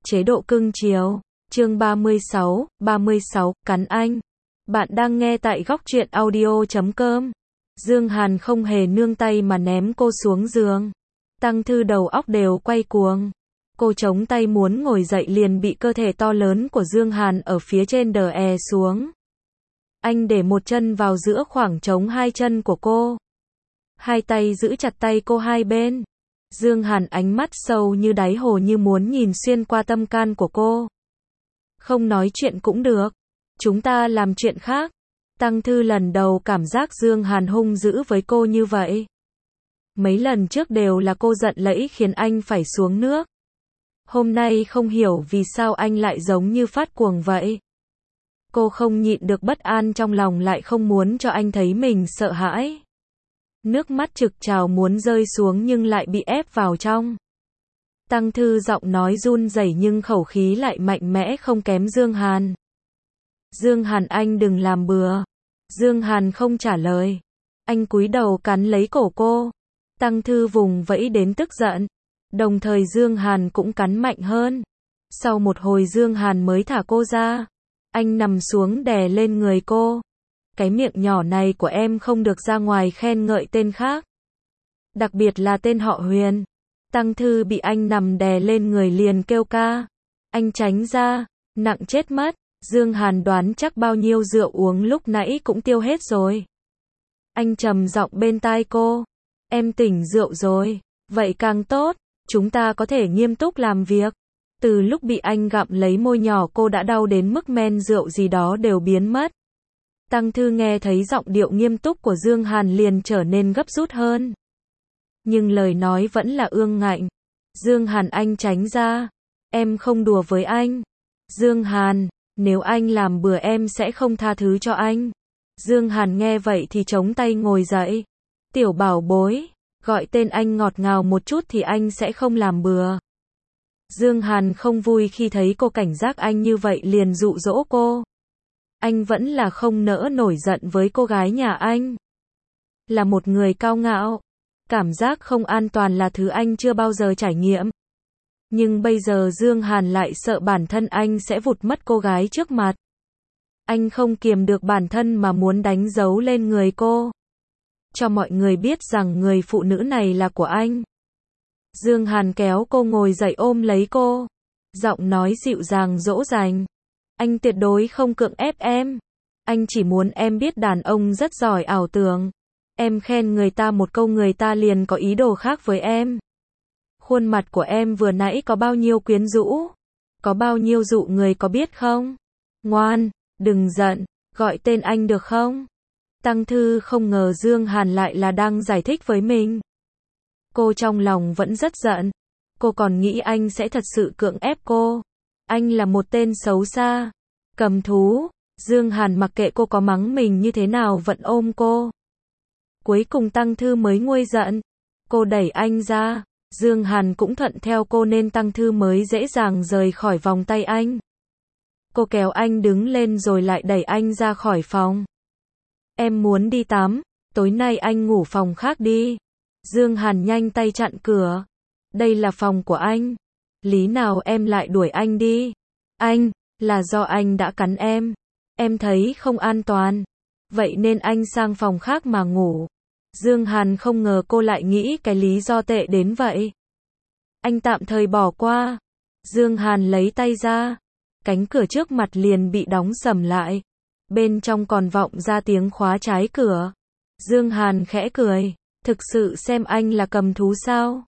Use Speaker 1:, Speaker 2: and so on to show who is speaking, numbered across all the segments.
Speaker 1: Chế độ cưng chiều. Chương 36, cắn anh. Bạn đang nghe tại góc truyện audio.com. Dương Hàn không hề nương tay mà ném cô xuống giường. Tăng Thư đầu óc đều quay cuồng. Cô chống tay muốn ngồi dậy liền bị cơ thể to lớn của Dương Hàn ở phía trên đè xuống. Anh để một chân vào giữa khoảng trống hai chân của cô. Hai tay giữ chặt tay cô hai bên. Dương Hàn ánh mắt sâu như đáy hồ như muốn nhìn xuyên qua tâm can của cô. Không nói chuyện cũng được. Chúng ta làm chuyện khác. Tăng Thư lần đầu cảm giác Dương Hàn hung dữ với cô như vậy. Mấy lần trước đều là cô giận lẫy khiến anh phải xuống nước. Hôm nay không hiểu vì sao anh lại giống như phát cuồng vậy. Cô không nhịn được bất an trong lòng lại không muốn cho anh thấy mình sợ hãi. Nước mắt trực trào muốn rơi xuống nhưng lại bị ép vào trong. Tăng Thư giọng nói run rẩy nhưng khẩu khí lại mạnh mẽ không kém Dương Hàn. Dương Hàn anh đừng làm bừa. Dương Hàn không trả lời. Anh cúi đầu cắn lấy cổ cô. Tăng Thư vùng vẫy đến tức giận. Đồng thời Dương Hàn cũng cắn mạnh hơn. Sau một hồi Dương Hàn mới thả cô ra. Anh nằm xuống đè lên người cô. Cái miệng nhỏ này của em không được ra ngoài khen ngợi tên khác. Đặc biệt là tên họ Huyền. Tăng Thư bị anh nằm đè lên người liền kêu ca. Anh tránh ra, nặng chết mất. Dương Hàn đoán chắc bao nhiêu rượu uống lúc nãy cũng tiêu hết rồi. Anh trầm giọng bên tai cô. Em tỉnh rượu rồi, vậy càng tốt, chúng ta có thể nghiêm túc làm việc. Từ lúc bị anh gặm lấy môi nhỏ cô đã đau đến mức men rượu gì đó đều biến mất. Tăng Thư nghe thấy giọng điệu nghiêm túc của Dương Hàn liền trở nên gấp rút hơn. Nhưng lời nói vẫn là ương ngạnh. Dương Hàn anh tránh ra. Em không đùa với anh. Dương Hàn, nếu anh làm bừa em sẽ không tha thứ cho anh. Dương Hàn nghe vậy thì chống tay ngồi dậy. Tiểu bảo bối, gọi tên anh ngọt ngào một chút thì anh sẽ không làm bừa. Dương Hàn không vui khi thấy cô cảnh giác anh như vậy liền dụ dỗ cô. Anh vẫn là không nỡ nổi giận với cô gái nhà anh. Là một người cao ngạo. Cảm giác không an toàn là thứ anh chưa bao giờ trải nghiệm. Nhưng bây giờ Dương Hàn lại sợ bản thân anh sẽ vụt mất cô gái trước mặt. Anh không kiềm được bản thân mà muốn đánh dấu lên người cô. Cho mọi người biết rằng người phụ nữ này là của anh. Dương Hàn kéo cô ngồi dậy ôm lấy cô. Giọng nói dịu dàng dỗ dành. Anh tuyệt đối không cưỡng ép em. Anh chỉ muốn em biết đàn ông rất giỏi ảo tưởng. Em khen người ta một câu người ta liền có ý đồ khác với em. Khuôn mặt của em vừa nãy có bao nhiêu quyến rũ. Có bao nhiêu dụ người có biết không? Ngoan, đừng giận, gọi tên anh được không? Tăng Thư không ngờ Dương Hàn lại là đang giải thích với mình. Cô trong lòng vẫn rất giận. Cô còn nghĩ anh sẽ thật sự cưỡng ép cô. Anh là một tên xấu xa, cầm thú. Dương Hàn mặc kệ cô có mắng mình như thế nào vẫn ôm cô. Cuối cùng Tăng Thư mới nguôi giận. Cô đẩy anh ra. Dương Hàn cũng thuận theo cô nên Tăng Thư mới dễ dàng rời khỏi vòng tay anh. Cô kéo anh đứng lên rồi lại đẩy anh ra khỏi phòng. Em muốn đi tắm, tối nay anh ngủ phòng khác đi. Dương Hàn nhanh tay chặn cửa. Đây là phòng của anh. Lý nào em lại đuổi anh đi? Anh, là do anh đã cắn em. Em thấy không an toàn. Vậy nên anh sang phòng khác mà ngủ. Dương Hàn không ngờ cô lại nghĩ cái lý do tệ đến vậy. Anh tạm thời bỏ qua. Dương Hàn lấy tay ra. Cánh cửa trước mặt liền bị đóng sầm lại. Bên trong còn vọng ra tiếng khóa trái cửa. Dương Hàn khẽ cười. Thực sự xem anh là cầm thú sao?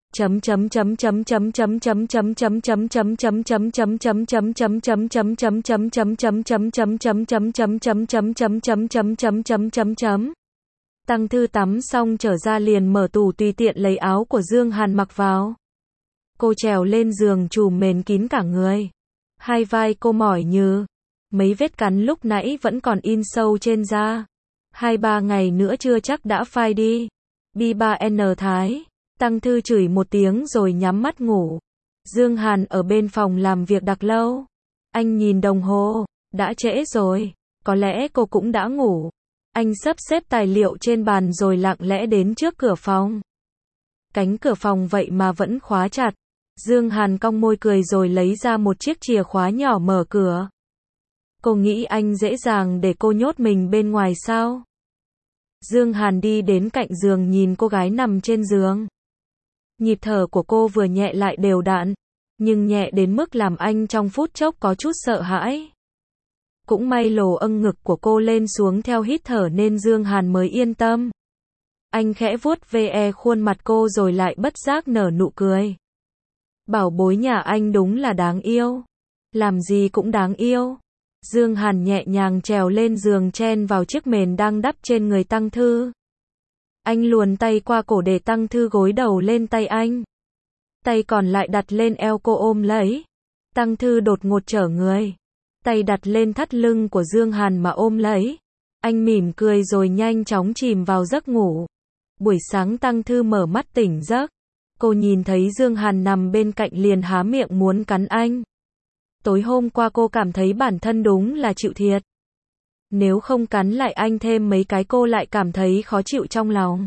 Speaker 1: Tăng Thư tắm xong trở ra liền mở tủ tùy tiện lấy áo của Dương Hàn mặc vào. Cô trèo lên giường trùm mền kín cả người. Hai vai cô mỏi nhừ. Mấy vết cắn lúc nãy vẫn còn in sâu trên da. 2-3 ngày nữa chưa chắc đã phai đi. B3N Thái. Tăng Thư chửi một tiếng rồi nhắm mắt ngủ. Dương Hàn ở bên phòng làm việc đặc lâu. Anh nhìn đồng hồ. Đã trễ rồi. Có lẽ cô cũng đã ngủ. Anh sắp xếp tài liệu trên bàn rồi lặng lẽ đến trước cửa phòng. Cánh cửa phòng vậy mà vẫn khóa chặt. Dương Hàn cong môi cười rồi lấy ra một chiếc chìa khóa nhỏ mở cửa. Cô nghĩ anh dễ dàng để cô nhốt mình bên ngoài sao? Dương Hàn đi đến cạnh giường nhìn cô gái nằm trên giường. Nhịp thở của cô vừa nhẹ lại đều đặn, nhưng nhẹ đến mức làm anh trong phút chốc có chút sợ hãi. Cũng may lồ âng ngực của cô lên xuống theo hít thở nên Dương Hàn mới yên tâm. Anh khẽ vuốt ve khuôn mặt cô rồi lại bất giác nở nụ cười. Bảo bối nhà anh đúng là đáng yêu. Làm gì cũng đáng yêu. Dương Hàn nhẹ nhàng trèo lên giường chen vào chiếc mền đang đắp trên người Tăng Thư. Anh luồn tay qua cổ để Tăng Thư gối đầu lên tay anh. Tay còn lại đặt lên eo cô ôm lấy. Tăng Thư đột ngột trở người. Tay đặt lên thắt lưng của Dương Hàn mà ôm lấy. Anh mỉm cười rồi nhanh chóng chìm vào giấc ngủ. Buổi sáng Tăng Thư mở mắt tỉnh giấc. Cô nhìn thấy Dương Hàn nằm bên cạnh liền há miệng muốn cắn anh. Tối hôm qua cô cảm thấy bản thân đúng là chịu thiệt. Nếu không cắn lại anh thêm mấy cái cô lại cảm thấy khó chịu trong lòng.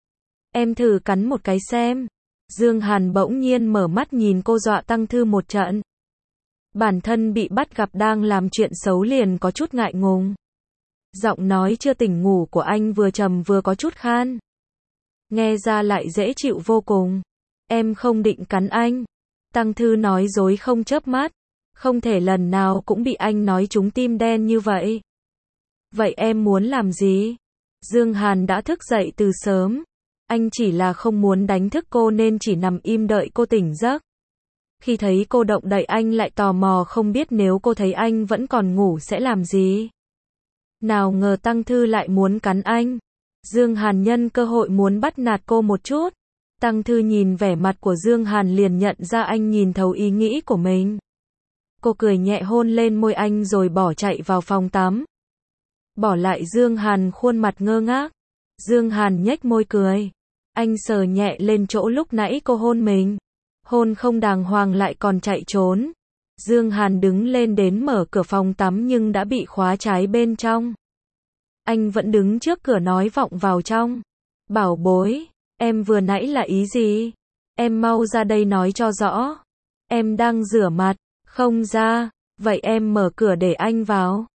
Speaker 1: Em thử cắn một cái xem. Dương Hàn bỗng nhiên mở mắt nhìn cô dọa Tăng Thư một trận. Bản thân bị bắt gặp đang làm chuyện xấu liền có chút ngại ngùng. Giọng nói chưa tỉnh ngủ của anh vừa trầm vừa có chút khan. Nghe ra lại dễ chịu vô cùng. Em không định cắn anh. Tăng Thư nói dối không chớp mắt. Không thể lần nào cũng bị anh nói trúng tim đen như vậy. Vậy em muốn làm gì? Dương Hàn đã thức dậy từ sớm. Anh chỉ là không muốn đánh thức cô nên chỉ nằm im đợi cô tỉnh giấc. Khi thấy cô động đậy anh lại tò mò không biết nếu cô thấy anh vẫn còn ngủ sẽ làm gì. Nào ngờ Tăng Thư lại muốn cắn anh. Dương Hàn nhân cơ hội muốn bắt nạt cô một chút. Tăng Thư nhìn vẻ mặt của Dương Hàn liền nhận ra anh nhìn thấu ý nghĩ của mình. Cô cười nhẹ hôn lên môi anh rồi bỏ chạy vào phòng tắm. Bỏ lại Dương Hàn khuôn mặt ngơ ngác. Dương Hàn nhếch môi cười. Anh sờ nhẹ lên chỗ lúc nãy cô hôn mình. Hôn không đàng hoàng lại còn chạy trốn. Dương Hàn đứng lên đến mở cửa phòng tắm nhưng đã bị khóa trái bên trong. Anh vẫn đứng trước cửa nói vọng vào trong. Bảo bối, em vừa nãy là ý gì? Em mau ra đây nói cho rõ. Em đang rửa mặt, không ra. Vậy em mở cửa để anh vào.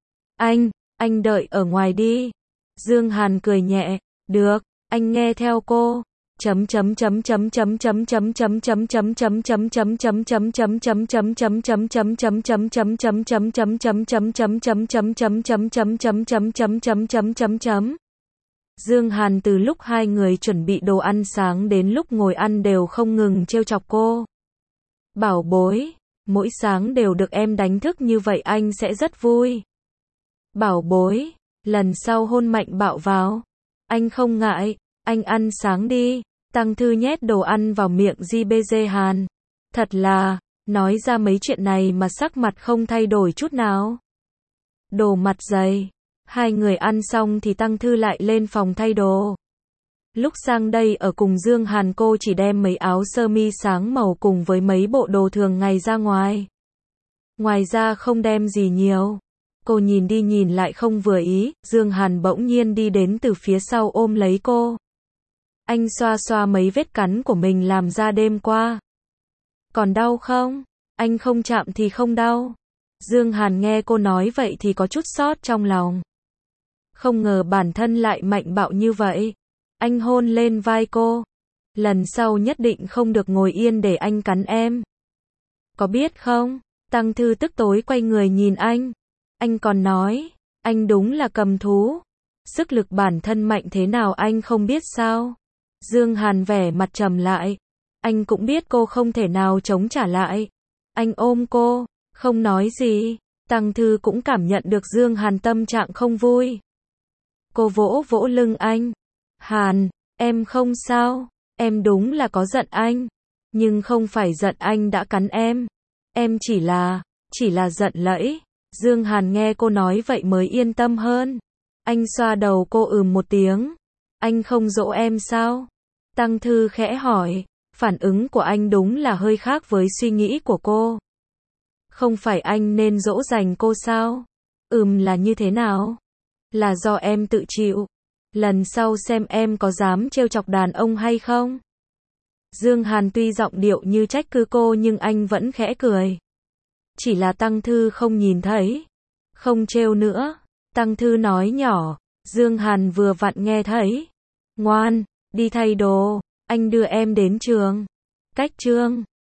Speaker 1: Anh đợi ở ngoài đi. Dương Hàn cười nhẹ. Được, anh nghe theo cô. Dương Hàn từ lúc hai người chuẩn bị đồ ăn sáng đến lúc ngồi ăn đều không ngừng trêu chọc cô. Bảo bối, mỗi sáng đều được em đánh thức như vậy anh sẽ rất vui. Bảo bối, lần sau hôn mạnh bạo vào. Anh không ngại, anh ăn sáng đi. Tăng Thư nhét đồ ăn vào miệng JBG Hàn. Thật là, nói ra mấy chuyện này mà sắc mặt không thay đổi chút nào. Đồ mặt dày. Hai người ăn xong thì Tăng Thư lại lên phòng thay đồ. Lúc sang đây ở cùng Dương Hàn cô chỉ đem mấy áo sơ mi sáng màu cùng với mấy bộ đồ thường ngày ra ngoài. Ngoài ra không đem gì nhiều. Cô nhìn đi nhìn lại không vừa ý, Dương Hàn bỗng nhiên đi đến từ phía sau ôm lấy cô. Anh xoa xoa mấy vết cắn của mình làm ra đêm qua. Còn đau không? Anh không chạm thì không đau. Dương Hàn nghe cô nói vậy thì có chút xót trong lòng. Không ngờ bản thân lại mạnh bạo như vậy. Anh hôn lên vai cô. Lần sau nhất định không được ngồi yên để anh cắn em. Có biết không? Tăng Thư tức tối quay người nhìn anh. Anh còn nói, anh đúng là cầm thú. Sức lực bản thân mạnh thế nào anh không biết sao? Dương Hàn vẻ mặt trầm lại. Anh cũng biết cô không thể nào chống trả lại. Anh ôm cô, không nói gì. Tăng Thư cũng cảm nhận được Dương Hàn tâm trạng không vui. Cô vỗ vỗ lưng anh. Hàn, em không sao. Em đúng là có giận anh. Nhưng không phải giận anh đã cắn em. Em chỉ là giận lẫy. Dương Hàn nghe cô nói vậy mới yên tâm hơn. Anh xoa đầu cô một tiếng. Anh không dỗ em sao? Tăng Thư khẽ hỏi. Phản ứng của anh đúng là hơi khác với suy nghĩ của cô. Không phải anh nên dỗ dành cô sao? Là như thế nào? Là do em tự chịu. Lần sau xem em có dám trêu chọc đàn ông hay không? Dương Hàn tuy giọng điệu như trách cứ cô nhưng anh vẫn khẽ cười. Chỉ là Tăng Thư không nhìn thấy. Không trêu nữa. Tăng Thư nói nhỏ. Dương Hàn vừa vặn nghe thấy. Ngoan, đi thay đồ. Anh đưa em đến trường. Cách trường.